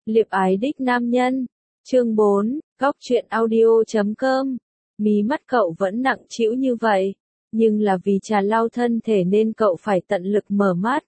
Liệp ái đích nam nhân. Chương 4, Góc truyện audio.com. Mí mắt cậu vẫn nặng trĩu như vậy, nhưng là vì trà lau thân thể nên cậu phải tận lực mở mắt.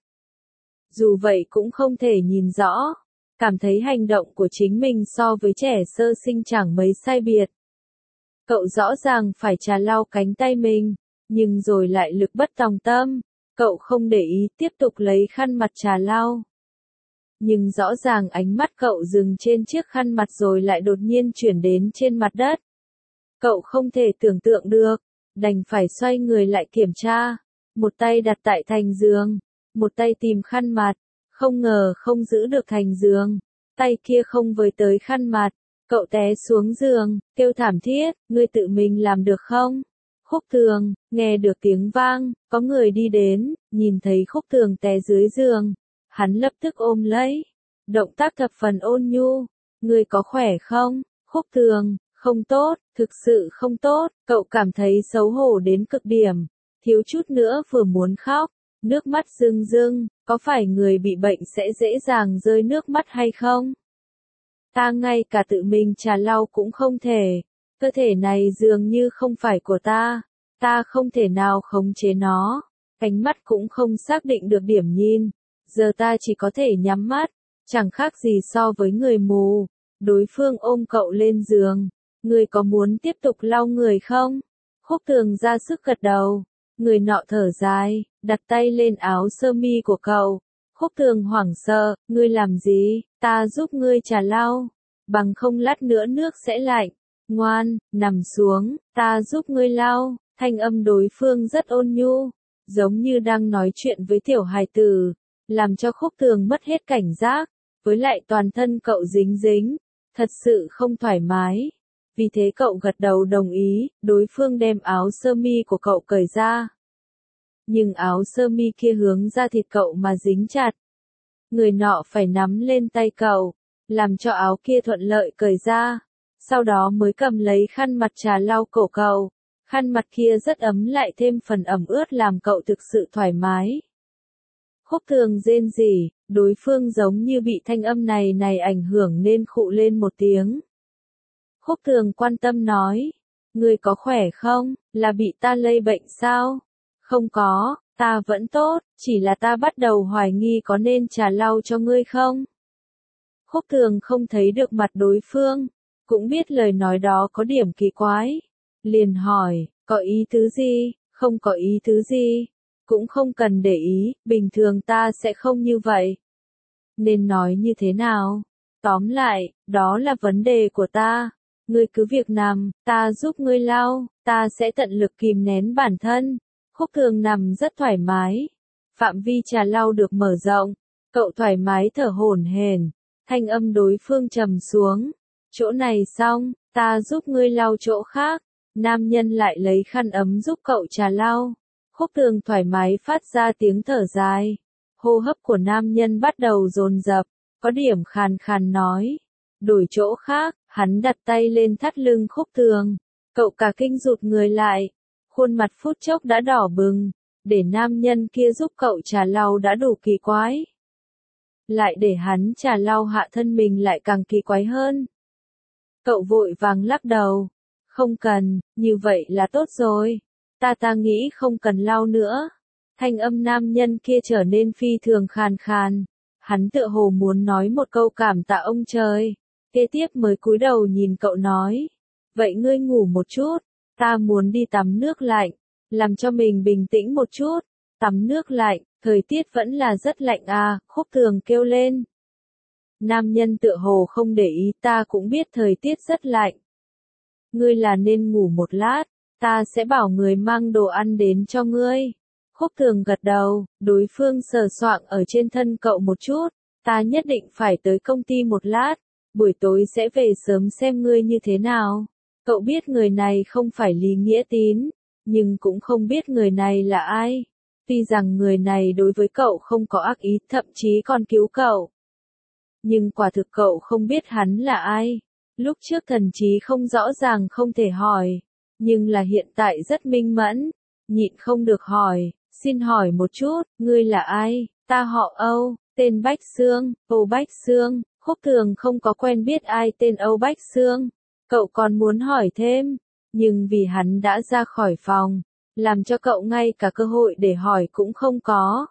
Dù vậy cũng không thể nhìn rõ, cảm thấy hành động của chính mình so với trẻ sơ sinh chẳng mấy sai biệt. Cậu rõ ràng phải trà lau cánh tay mình, nhưng rồi lại lực bất tòng tâm, cậu không để ý tiếp tục lấy khăn mặt trà lau. Nhưng rõ ràng ánh mắt cậu dừng trên chiếc khăn mặt rồi lại đột nhiên chuyển đến trên mặt đất. Cậu không thể tưởng tượng được, đành phải xoay người lại kiểm tra, một tay đặt tại thành giường, một tay tìm khăn mặt, không ngờ không giữ được thành giường, tay kia không với tới khăn mặt, cậu té xuống giường, kêu thảm thiết, ngươi tự mình làm được không? Khúc Thường, nghe được tiếng vang, có người đi đến, nhìn thấy Khúc Thường té dưới giường, hắn lập tức ôm lấy, động tác thập phần ôn nhu, ngươi có khỏe không? Khúc Thường, không tốt, thực sự không tốt, cậu cảm thấy xấu hổ đến cực điểm, thiếu chút nữa vừa muốn khóc, nước mắt rưng rưng, có phải người bị bệnh sẽ dễ dàng rơi nước mắt hay không? Ta ngay cả tự mình trà lau cũng không thể, cơ thể này dường như không phải của ta không thể nào khống chế nó, ánh mắt cũng không xác định được điểm nhìn, giờ ta chỉ có thể nhắm mắt, chẳng khác gì so với người mù. Đối phương ôm cậu lên giường, ngươi có muốn tiếp tục lau người không? Khúc Thường ra sức gật đầu, người nọ thở dài, đặt tay lên áo sơ mi của cậu. Khúc Thường hoảng sợ, ngươi làm gì, ta giúp ngươi trà lau, bằng không lát nữa nước sẽ lạnh, ngoan, nằm xuống, ta giúp ngươi lau, thanh âm đối phương rất ôn nhu, giống như đang nói chuyện với tiểu hài tử, làm cho Khúc Thường mất hết cảnh giác, với lại toàn thân cậu dính dính, thật sự không thoải mái. Vì thế cậu gật đầu đồng ý, đối phương đem áo sơ mi của cậu cởi ra. Nhưng áo sơ mi kia hướng ra thịt cậu mà dính chặt. Người nọ phải nắm lên tay cậu, làm cho áo kia thuận lợi cởi ra, sau đó mới cầm lấy khăn mặt trà lau cổ cậu. Khăn mặt kia rất ấm lại thêm phần ẩm ướt làm cậu thực sự thoải mái. Khúc Thường rên rỉ, đối phương giống như bị thanh âm này ảnh hưởng nên khụ lên một tiếng. Khúc Thường quan tâm nói, ngươi có khỏe không, là bị ta lây bệnh sao? Không có, ta vẫn tốt, chỉ là ta bắt đầu hoài nghi có nên trà lau cho ngươi không? Khúc Thường không thấy được mặt đối phương, cũng biết lời nói đó có điểm kỳ quái. Liền hỏi, có ý tứ gì, không có ý tứ gì, cũng không cần để ý, bình thường ta sẽ không như vậy. Nên nói như thế nào? Tóm lại, đó là vấn đề của ta. Ngươi cứ việc nằm, ta giúp ngươi lau, ta sẽ tận lực kìm nén bản thân. Khúc Thường nằm rất thoải mái. Phạm vi trà lau được mở rộng, cậu thoải mái thở hổn hển, thanh âm đối phương trầm xuống. Chỗ này xong, ta giúp ngươi lau chỗ khác. Nam nhân lại lấy khăn ấm giúp cậu trà lau. Khúc Thường thoải mái phát ra tiếng thở dài. Hô hấp của nam nhân bắt đầu dồn dập, có điểm khàn khàn nói. Đổi chỗ khác, hắn đặt tay lên thắt lưng Khúc Thường. Cậu cả kinh rụt người lại. Khuôn mặt phút chốc đã đỏ bừng. Để nam nhân kia giúp cậu trà lau đã đủ kỳ quái. Lại để hắn trà lau hạ thân mình lại càng kỳ quái hơn. Cậu vội vàng lắc đầu. Không cần, như vậy là tốt rồi. Ta nghĩ không cần lau nữa. Thanh âm nam nhân kia trở nên phi thường khàn khàn. Hắn tựa hồ muốn nói một câu cảm tạ ông trời. Kế tiếp mới cúi đầu nhìn cậu nói. Vậy ngươi ngủ một chút. Ta muốn đi tắm nước lạnh. Làm cho mình bình tĩnh một chút. Tắm nước lạnh, thời tiết vẫn là rất lạnh à, Khúc Thường kêu lên. Nam nhân tựa hồ không để ý, ta cũng biết thời tiết rất lạnh. Ngươi là nên ngủ một lát, ta sẽ bảo người mang đồ ăn đến cho ngươi. Khúc Thường gật đầu, đối phương sờ soạng ở trên thân cậu một chút, ta nhất định phải tới công ty một lát, buổi tối sẽ về sớm xem ngươi như thế nào. Cậu biết người này không phải Lý Nghĩa Tín, nhưng cũng không biết người này là ai. Tuy rằng người này đối với cậu không có ác ý, thậm chí còn cứu cậu. Nhưng quả thực cậu không biết hắn là ai. Lúc trước thần trí không rõ ràng không thể hỏi, nhưng là hiện tại rất minh mẫn, nhịn không được hỏi, xin hỏi một chút, ngươi là ai? Ta họ Âu, tên Bách Xương, Âu Bách Xương, Khúc Thường không có quen biết ai tên Âu Bách Xương, cậu còn muốn hỏi thêm, nhưng vì hắn đã ra khỏi phòng, làm cho cậu ngay cả cơ hội để hỏi cũng không có.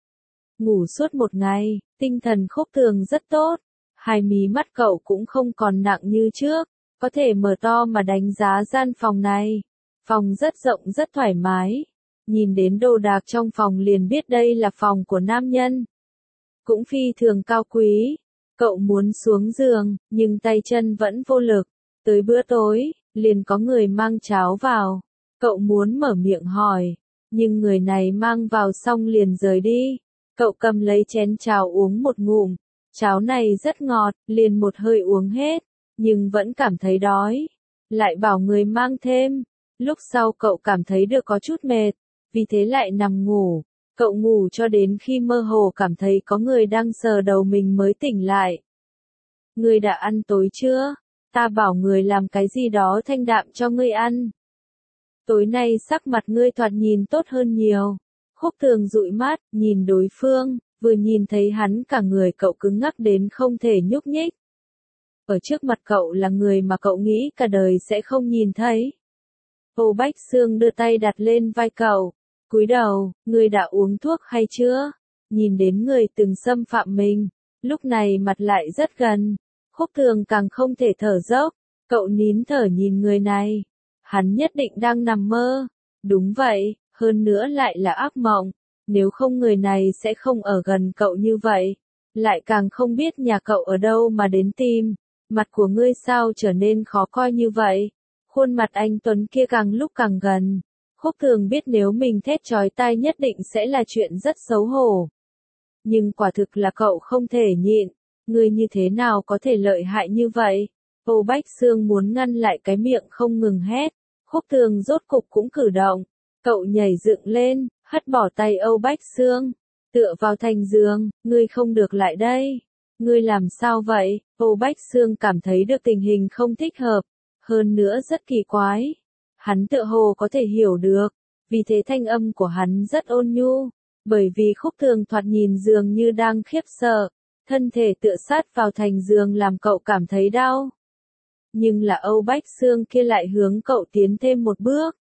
Ngủ suốt một ngày, tinh thần Khúc Thường rất tốt, hai mí mắt cậu cũng không còn nặng như trước, có thể mở to mà đánh giá gian phòng này. Phòng rất rộng rất thoải mái, nhìn đến đồ đạc trong phòng liền biết đây là phòng của nam nhân. Cũng phi thường cao quý, cậu muốn xuống giường, nhưng tay chân vẫn vô lực. Tới bữa tối, liền có người mang cháo vào, cậu muốn mở miệng hỏi, nhưng người này mang vào xong liền rời đi. Cậu cầm lấy chén cháo uống một ngụm, cháo này rất ngọt, liền một hơi uống hết, nhưng vẫn cảm thấy đói. Lại bảo người mang thêm, lúc sau cậu cảm thấy được có chút mệt, vì thế lại nằm ngủ. Cậu ngủ cho đến khi mơ hồ cảm thấy có người đang sờ đầu mình mới tỉnh lại. Ngươi đã ăn tối chưa? Ta bảo người làm cái gì đó thanh đạm cho ngươi ăn. Tối nay sắc mặt ngươi thoạt nhìn tốt hơn nhiều. Khúc Thường dụi mắt, nhìn đối phương, vừa nhìn thấy hắn cả người cậu cứng ngắc đến không thể nhúc nhích. Ở trước mặt cậu là người mà cậu nghĩ cả đời sẽ không nhìn thấy. Âu Bách Xương đưa tay đặt lên vai cậu, cúi đầu, ngươi đã uống thuốc hay chưa? Nhìn đến người từng xâm phạm mình, lúc này mặt lại rất gần. Khúc Thường càng không thể thở dốc, cậu nín thở nhìn người này. Hắn nhất định đang nằm mơ. Đúng vậy, hơn nữa lại là ác mộng. Nếu không người này sẽ không ở gần cậu như vậy. Lại càng không biết nhà cậu ở đâu mà đến tìm. Mặt của ngươi sao trở nên khó coi như vậy? Khuôn mặt anh Tuấn kia càng lúc càng gần. Khúc Thường biết nếu mình thét chói tai nhất định sẽ là chuyện rất xấu hổ. Nhưng quả thực là cậu không thể nhịn. Ngươi như thế nào có thể lợi hại như vậy? Âu Bách Xương muốn ngăn lại cái miệng không ngừng hét. Khúc Thường rốt cục cũng cử động. Cậu nhảy dựng lên, hất bỏ tay Âu Bách Xương. Tựa vào thành giường, ngươi không được lại đây. Ngươi làm sao vậy? Âu Bách Xương cảm thấy được tình hình không thích hợp. Hơn nữa rất kỳ quái. Hắn tựa hồ có thể hiểu được. Vì thế thanh âm của hắn rất ôn nhu. Bởi vì Khúc Thường thoạt nhìn dường như đang khiếp sợ. Thân thể tựa sát vào thành giường làm cậu cảm thấy đau. Nhưng là Âu Bách Xương kia lại hướng cậu tiến thêm một bước.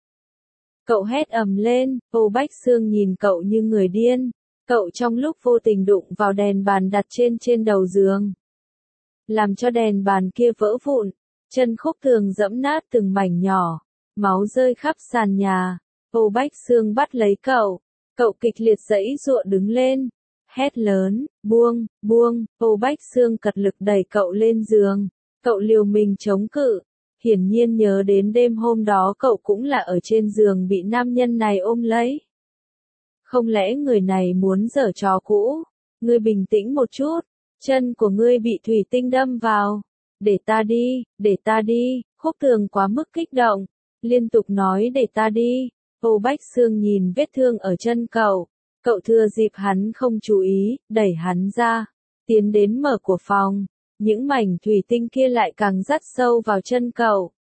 Cậu hét ầm lên, Âu Bách Xương nhìn cậu như người điên. Cậu trong lúc vô tình đụng vào đèn bàn đặt trên đầu giường. Làm cho đèn bàn kia vỡ vụn. Chân Khúc Thường dẫm nát từng mảnh nhỏ. Máu rơi khắp sàn nhà. Âu Bách Xương bắt lấy cậu. Cậu kịch liệt giãy giụa đứng lên. Hét lớn, buông, buông. Âu Bách Xương cật lực đẩy cậu lên giường. Cậu liều mình chống cự. Hiển nhiên nhớ đến đêm hôm đó cậu cũng là ở trên giường bị nam nhân này ôm lấy. Không lẽ người này muốn giở trò cũ? Ngươi bình tĩnh một chút. Chân của ngươi bị thủy tinh đâm vào. Để ta đi, để ta đi. Khúc Thường quá mức kích động. Liên tục nói để ta đi. Âu Bách Xương nhìn vết thương ở chân cậu. Cậu thừa dịp hắn không chú ý, đẩy hắn ra. Tiến đến mở của phòng. Những mảnh thủy tinh kia lại càng dắt sâu vào chân cậu.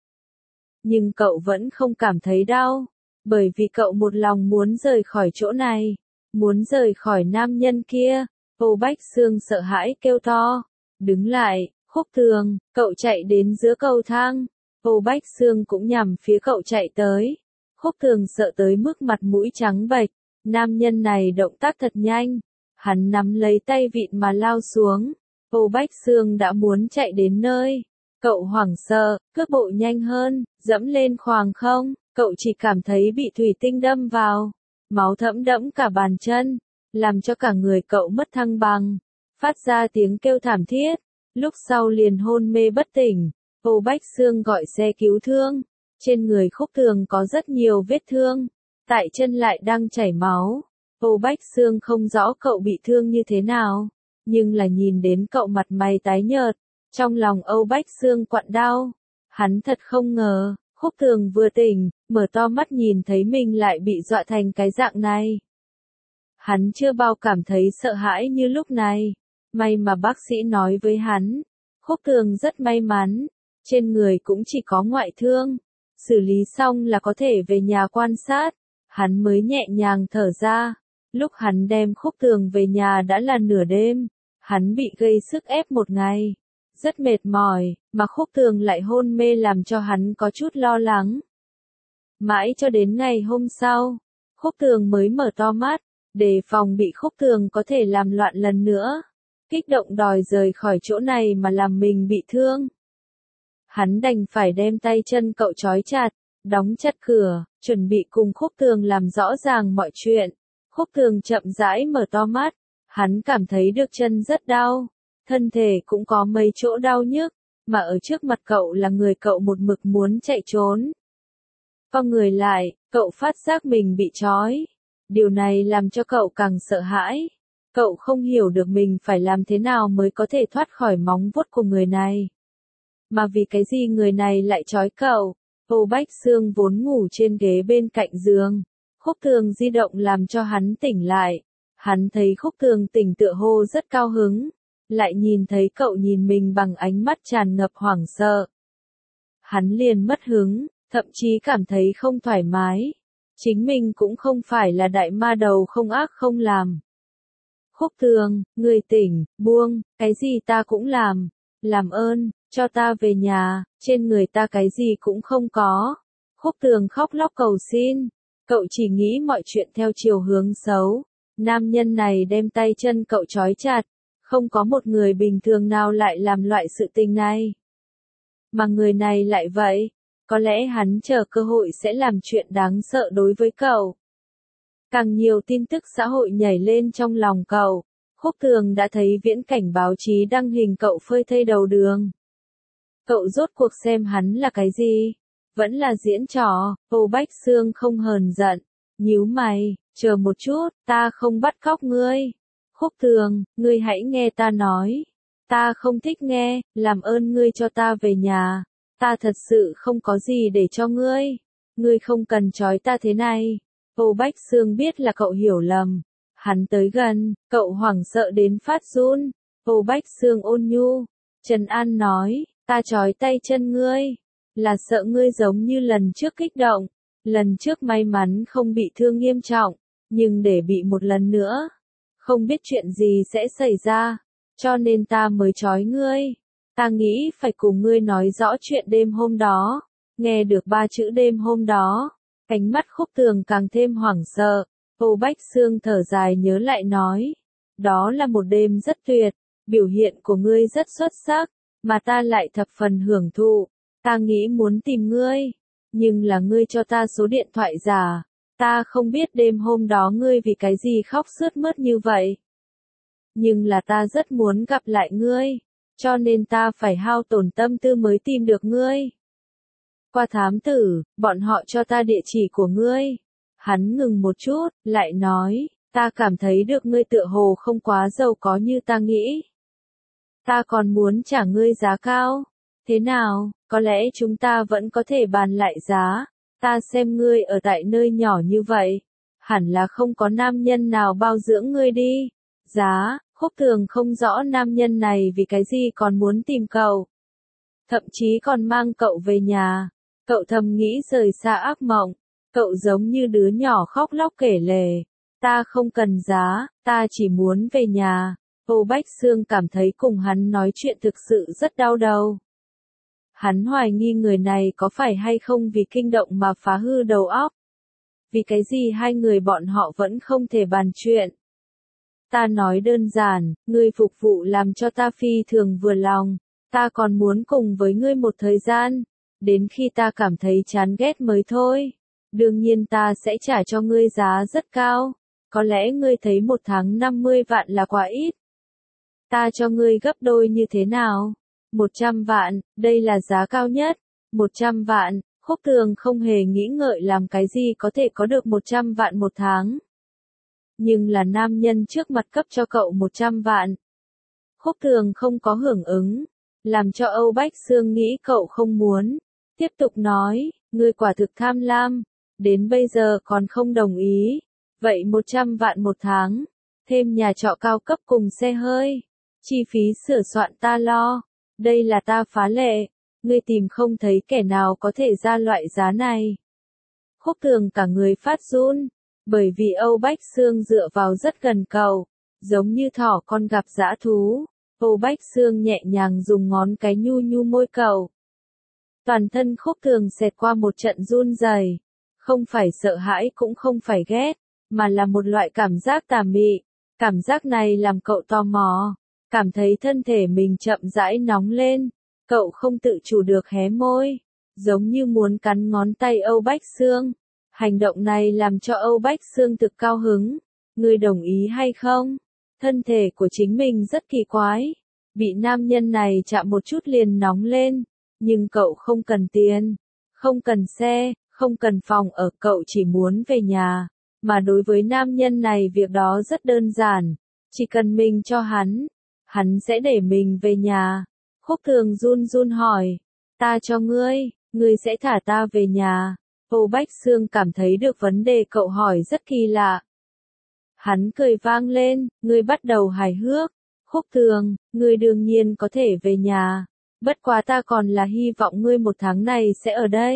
Nhưng cậu vẫn không cảm thấy đau. Bởi vì cậu một lòng muốn rời khỏi chỗ này. Muốn rời khỏi nam nhân kia. Âu Bách Xương sợ hãi kêu to. Đứng lại, Khúc Thường, cậu chạy đến giữa cầu thang. Âu Bách Xương cũng nhằm phía cậu chạy tới. Khúc Thường sợ tới mức mặt mũi trắng bệch. Nam nhân này động tác thật nhanh. Hắn nắm lấy tay vịn mà lao xuống. Âu Bách Xương đã muốn chạy đến nơi. Cậu hoảng sợ, cước bộ nhanh hơn, dẫm lên khoảng không. Cậu chỉ cảm thấy bị thủy tinh đâm vào. Máu thẫm đẫm cả bàn chân. Làm cho cả người cậu mất thăng bằng. Phát ra tiếng kêu thảm thiết. Lúc sau liền hôn mê bất tỉnh. Âu Bách Xương gọi xe cứu thương. Trên người Khúc Thường có rất nhiều vết thương. Tại chân lại đang chảy máu. Âu Bách Xương không rõ cậu bị thương như thế nào. Nhưng là nhìn đến cậu mặt mày tái nhợt. Trong lòng Âu Bách Xương quặn đau. Hắn thật không ngờ. Khúc Thường vừa tỉnh, mở to mắt nhìn thấy mình lại bị dọa thành cái dạng này. Hắn chưa bao cảm thấy sợ hãi như lúc này. May mà bác sĩ nói với hắn. Khúc Thường rất may mắn. Trên người cũng chỉ có ngoại thương. Xử lý xong là có thể về nhà quan sát. Hắn mới nhẹ nhàng thở ra. Lúc hắn đem Khúc Thường về nhà đã là nửa đêm. Hắn bị gây sức ép một ngày. rất mệt mỏi, mà Khúc Tường lại hôn mê làm cho hắn có chút lo lắng. Mãi cho đến ngày hôm sau, Khúc Tường mới mở to mắt, đề phòng bị Khúc Tường có thể làm loạn lần nữa, kích động đòi rời khỏi chỗ này mà làm mình bị thương. Hắn đành phải đem tay chân cậu trói chặt, đóng chặt cửa, chuẩn bị cùng Khúc Tường làm rõ ràng mọi chuyện. Khúc Tường chậm rãi mở to mắt, hắn cảm thấy được chân rất đau, thân thể cũng có mấy chỗ đau nhức, mà ở trước mặt cậu là người cậu một mực muốn chạy trốn. Con người lại, cậu phát giác mình bị trói. Điều này làm cho cậu càng sợ hãi. Cậu không hiểu được mình phải làm thế nào mới có thể thoát khỏi móng vuốt của người này. Mà vì cái gì người này lại trói cậu? Âu Bách Xương vốn ngủ trên ghế bên cạnh giường. Khúc Tường di động làm cho hắn tỉnh lại. Hắn thấy Khúc Tường tỉnh tựa hồ rất cao hứng. Lại nhìn thấy cậu nhìn mình bằng ánh mắt tràn ngập hoảng sợ. Hắn liền mất hứng, thậm chí cảm thấy không thoải mái. Chính mình cũng không phải là đại ma đầu không ác không làm. Khúc Tường, người tỉnh, buông, cái gì ta cũng làm. Làm ơn, cho ta về nhà, trên người ta cái gì cũng không có. Khúc Tường khóc lóc cầu xin. Cậu chỉ nghĩ mọi chuyện theo chiều hướng xấu. Nam nhân này đem tay chân cậu trói chặt. Không có một người bình thường nào lại làm loại sự tình này. Mà người này lại vậy. Có lẽ hắn chờ cơ hội sẽ làm chuyện đáng sợ đối với cậu. Càng nhiều tin tức xã hội nhảy lên trong lòng cậu. Khúc Tường đã thấy viễn cảnh báo chí đăng hình cậu phơi thây đầu đường. Cậu rốt cuộc xem hắn là cái gì? Vẫn là diễn trò. Âu Bách Xương không hờn giận. Nhíu mày, chờ một chút, ta không bắt cóc ngươi. Khúc Tường, ngươi hãy nghe ta nói. Ta không thích nghe, làm ơn ngươi cho ta về nhà. Ta thật sự không có gì để cho ngươi. Ngươi không cần trói ta thế này. Âu Bách Xương biết là cậu hiểu lầm. Hắn tới gần, cậu hoảng sợ đến phát run. Âu Bách Xương ôn nhu. Trần An nói, ta trói tay chân ngươi. Là sợ ngươi giống như lần trước kích động. Lần trước may mắn không bị thương nghiêm trọng. Nhưng để bị một lần nữa. Không biết chuyện gì sẽ xảy ra. Cho nên ta mới trói ngươi. Ta nghĩ phải cùng ngươi nói rõ chuyện đêm hôm đó. Nghe được 3 chữ đêm hôm đó. Ánh mắt Khúc Tường càng thêm hoảng sợ. Âu Bách Xương thở dài nhớ lại nói. Đó là một đêm rất tuyệt. Biểu hiện của ngươi rất xuất sắc. Mà ta lại thập phần hưởng thụ. Ta nghĩ muốn tìm ngươi. Nhưng là ngươi cho ta số điện thoại giả. Ta không biết đêm hôm đó ngươi vì cái gì khóc sướt mướt như vậy. Nhưng là ta rất muốn gặp lại ngươi. Cho nên ta phải hao tổn tâm tư mới tìm được ngươi. Qua thám tử, bọn họ cho ta địa chỉ của ngươi. Hắn ngừng một chút, lại nói, ta cảm thấy được ngươi tựa hồ không quá giàu có như ta nghĩ. Ta còn muốn trả ngươi giá cao. Thế nào, có lẽ chúng ta vẫn có thể bàn lại giá. Ta xem ngươi ở tại nơi nhỏ như vậy. Hẳn là không có nam nhân nào bao dưỡng ngươi đi. Giá, Khúc Tường không rõ nam nhân này vì cái gì còn muốn tìm cậu. Thậm chí còn mang cậu về nhà. Cậu thầm nghĩ rời xa ác mộng. Cậu giống như đứa nhỏ khóc lóc kể lể. Ta không cần giá, ta chỉ muốn về nhà. Âu Bách Xương cảm thấy cùng hắn nói chuyện thực sự rất đau đầu. Hắn hoài nghi người này có phải hay không vì kinh động mà phá hư đầu óc. Vì cái gì hai người bọn họ vẫn không thể bàn chuyện. Ta nói đơn giản, ngươi phục vụ làm cho ta phi thường vừa lòng. Ta còn muốn cùng với ngươi một thời gian. Đến khi ta cảm thấy chán ghét mới thôi. Đương nhiên ta sẽ trả cho ngươi giá rất cao. Có lẽ ngươi thấy 1 tháng 50 vạn là quá ít. Ta cho ngươi gấp đôi như thế nào? 100 vạn, đây là giá cao nhất. 100 vạn, Khúc Tường không hề nghĩ ngợi làm cái gì có thể có được 100 vạn 1 tháng. Nhưng là nam nhân trước mặt cấp cho cậu 100 vạn. Khúc Tường không có hưởng ứng. Làm cho Âu Bách Xương nghĩ cậu không muốn. Tiếp tục nói, ngươi quả thực tham lam. Đến bây giờ còn không đồng ý. Vậy 100 vạn 1 tháng. Thêm nhà trọ cao cấp cùng xe hơi. Chi phí sửa soạn ta lo. Đây là ta phá lệ. Ngươi tìm không thấy kẻ nào có thể ra loại giá này. Khúc Tường cả người phát run. Bởi vì Âu Bách Xương dựa vào rất gần cậu. Giống như thỏ con gặp dã thú. Âu Bách Xương nhẹ nhàng dùng ngón cái nhu nhu môi cậu. Toàn thân Khúc Thường xẹt qua một trận run rẩy, không phải sợ hãi cũng không phải ghét, mà là một loại cảm giác tà mị. Cảm giác này làm cậu tò mò, cảm thấy thân thể mình chậm rãi nóng lên, cậu không tự chủ được hé môi, giống như muốn cắn ngón tay Âu Bách Xương. Hành động này làm cho Âu Bách Xương thực cao hứng. Ngươi đồng ý hay không? Thân thể của chính mình rất kỳ quái, bị nam nhân này chạm một chút liền nóng lên, nhưng cậu không cần tiền, không cần xe, không cần phòng ở, cậu chỉ muốn về nhà. Mà đối với nam nhân này việc đó rất đơn giản, chỉ cần mình cho hắn sẽ để mình về nhà. Khúc Thường run run hỏi, ta cho ngươi, ngươi sẽ thả ta về nhà. Âu Bách Xương cảm thấy được vấn đề cậu hỏi rất kỳ lạ. Hắn cười vang lên, ngươi bắt đầu hài hước. Khúc Thường, ngươi đương nhiên có thể về nhà, bất quá ta còn là hy vọng ngươi một tháng này sẽ ở đây.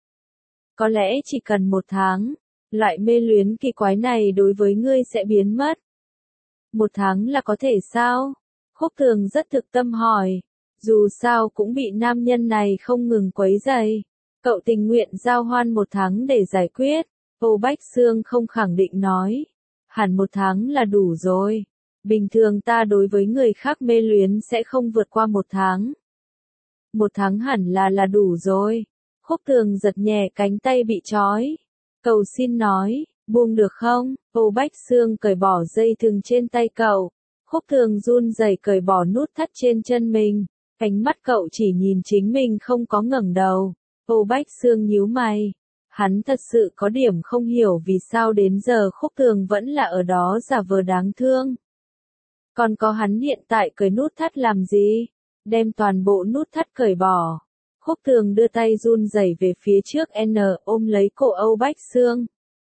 Có lẽ chỉ cần một tháng, loại mê luyến kỳ quái này đối với ngươi sẽ biến mất. Một tháng là có thể sao? Khúc Thường rất thực tâm hỏi. Dù sao cũng bị nam nhân này không ngừng quấy rầy. Cậu tình nguyện giao hoan một tháng để giải quyết. Âu Bách Xương không khẳng định nói. Hẳn một tháng là đủ rồi. Bình thường ta đối với người khác mê luyến sẽ không vượt qua một tháng. Một tháng hẳn là đủ rồi. Khúc Thường giật nhẹ cánh tay bị trói. Cầu xin nói, buông được không? Âu Bách Xương cởi bỏ dây thừng trên tay cậu. Khúc Thường run rẩy cởi bỏ nút thắt trên chân mình. Ánh mắt cậu chỉ nhìn chính mình không có ngẩng đầu. Âu Bách Xương nhíu mày. Hắn thật sự có điểm không hiểu vì sao đến giờ Khúc Thường vẫn là ở đó giả vờ đáng thương. Còn có hắn hiện tại cởi nút thắt làm gì? Đem toàn bộ nút thắt cởi bỏ. Khúc Thường đưa tay run rẩy về phía trước ôm lấy cổ Âu Bách Xương.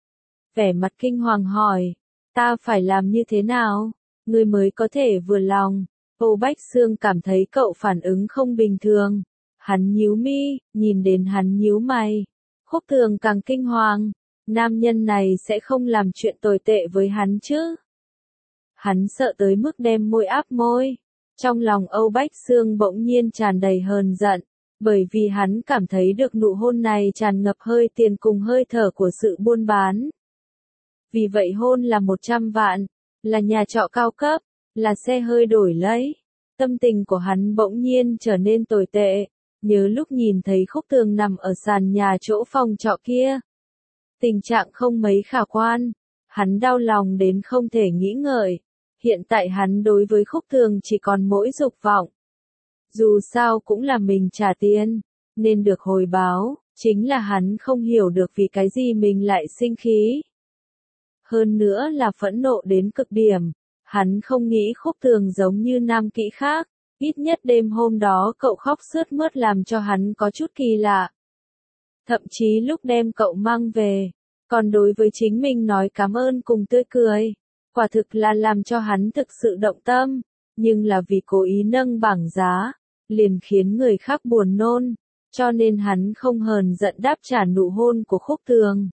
Vẻ mặt kinh hoàng hỏi, ta phải làm như thế nào? Ngươi mới có thể vừa lòng. Âu Bách Xương cảm thấy cậu phản ứng không bình thường. Hắn nhíu mi, nhìn đến hắn nhíu mày. Khúc Thường càng kinh hoàng. Nam nhân này sẽ không làm chuyện tồi tệ với hắn chứ? Hắn sợ tới mức đem môi áp môi. Trong lòng Âu Bách Xương bỗng nhiên tràn đầy hờn giận. Bởi vì hắn cảm thấy được nụ hôn này tràn ngập hơi tiền cùng hơi thở của sự buôn bán. Vì vậy hôn là 100 vạn, là nhà trọ cao cấp, là xe hơi đổi lấy. Tâm tình của hắn bỗng nhiên trở nên tồi tệ, nhớ lúc nhìn thấy Khúc Thường nằm ở sàn nhà chỗ phòng trọ kia. Tình trạng không mấy khả quan, hắn đau lòng đến không thể nghĩ ngợi. Hiện tại hắn đối với Khúc Thường chỉ còn mỗi dục vọng. Dù sao cũng là mình trả tiền, nên được hồi báo, chính là hắn không hiểu được vì cái gì mình lại sinh khí. Hơn nữa là phẫn nộ đến cực điểm, hắn không nghĩ Khúc Thường giống như nam kỹ khác, ít nhất đêm hôm đó cậu khóc sướt mướt làm cho hắn có chút kỳ lạ. Thậm chí lúc đem cậu mang về, còn đối với chính mình nói cảm ơn cùng tươi cười, quả thực là làm cho hắn thực sự động tâm, nhưng là vì cố ý nâng bảng giá, liền khiến người khác buồn nôn, cho nên hắn không hờn giận đáp trả nụ hôn của Khúc Thường.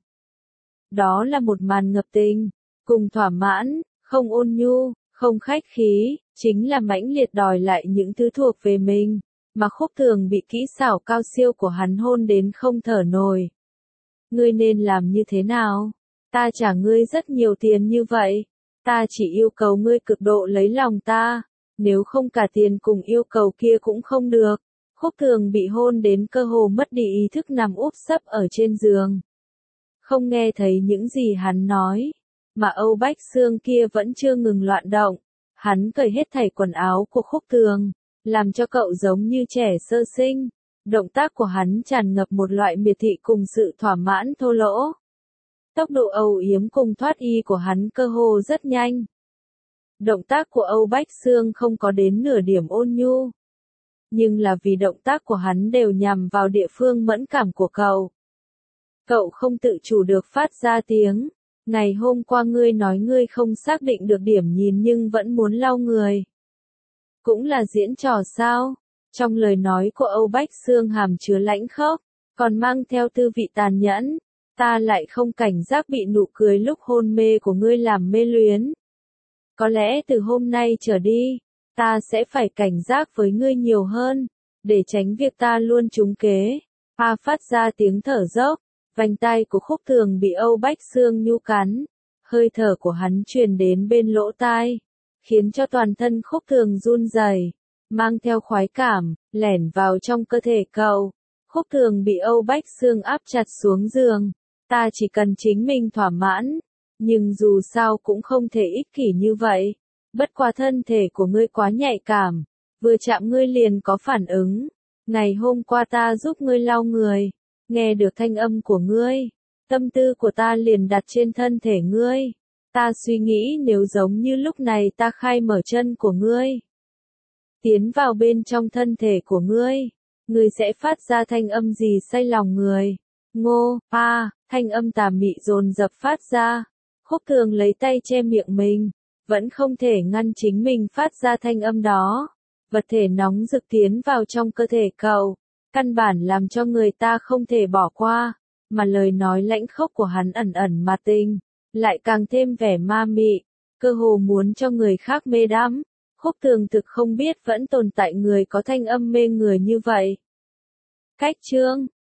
Đó là một màn ngập tình, cùng thỏa mãn, không ôn nhu, không khách khí, chính là mãnh liệt đòi lại những thứ thuộc về mình, mà Khúc Thường bị kỹ xảo cao siêu của hắn hôn đến không thở nổi. Ngươi nên làm như thế nào? Ta trả ngươi rất nhiều tiền như vậy, ta chỉ yêu cầu ngươi cực độ lấy lòng ta, nếu không cả tiền cùng yêu cầu kia cũng không được. Khúc Thường bị hôn đến cơ hồ mất đi ý thức nằm úp sấp ở trên giường. Không nghe thấy những gì hắn nói, mà Âu Bách Xương kia vẫn chưa ngừng loạn động. Hắn cởi hết thảy quần áo của Khúc Thường, làm cho cậu giống như trẻ sơ sinh. Động tác của hắn tràn ngập một loại miệt thị cùng sự thỏa mãn thô lỗ. Tốc độ âu yếm cùng thoát y của hắn cơ hồ rất nhanh. Động tác của Âu Bách Xương không có đến nửa điểm ôn nhu. Nhưng là vì động tác của hắn đều nhằm vào địa phương mẫn cảm của cậu. Cậu không tự chủ được phát ra tiếng. Ngày hôm qua ngươi nói ngươi không xác định được điểm nhìn nhưng vẫn muốn lau người. Cũng là diễn trò sao? Trong lời nói của Âu Bách Xương hàm chứa lãnh khốc, còn mang theo tư vị tàn nhẫn. Ta lại không cảnh giác bị nụ cười lúc hôn mê của ngươi làm mê luyến. Có lẽ từ hôm nay trở đi, Ta sẽ phải cảnh giác với ngươi nhiều hơn, để tránh việc ta luôn trúng kế. A phát ra tiếng thở dốc, vành tai của Khúc Thường bị Âu Bách Xương Nhu cắn, hơi thở của hắn truyền đến bên lỗ tai, khiến cho toàn thân Khúc Thường run rẩy, mang theo khoái cảm, lẻn vào trong cơ thể cậu. Khúc Thường bị Âu Bách Xương áp chặt xuống giường, ta chỉ cần chính mình thỏa mãn, nhưng dù sao cũng không thể ích kỷ như vậy. Bất quá thân thể của ngươi quá nhạy cảm, vừa chạm ngươi liền có phản ứng. Ngày hôm qua ta giúp ngươi lau người, nghe được thanh âm của ngươi, tâm tư của ta liền đặt trên thân thể ngươi. Ta suy nghĩ nếu giống như lúc này ta khai mở chân của ngươi, tiến vào bên trong thân thể của ngươi, ngươi sẽ phát ra thanh âm gì say lòng người. Ngô, thanh âm tà mị dồn dập phát ra. Khúc Thường lấy tay che miệng mình, vẫn không thể ngăn chính mình phát ra thanh âm đó. Vật thể nóng rực tiến vào trong cơ thể cậu, căn bản làm cho người ta không thể bỏ qua, mà lời nói lãnh khốc của hắn ẩn ẩn mà tình, lại càng thêm vẻ ma mị, cơ hồ muốn cho người khác mê đắm. Khúc Thường thực không biết vẫn tồn tại người có thanh âm mê người như vậy. Cách chương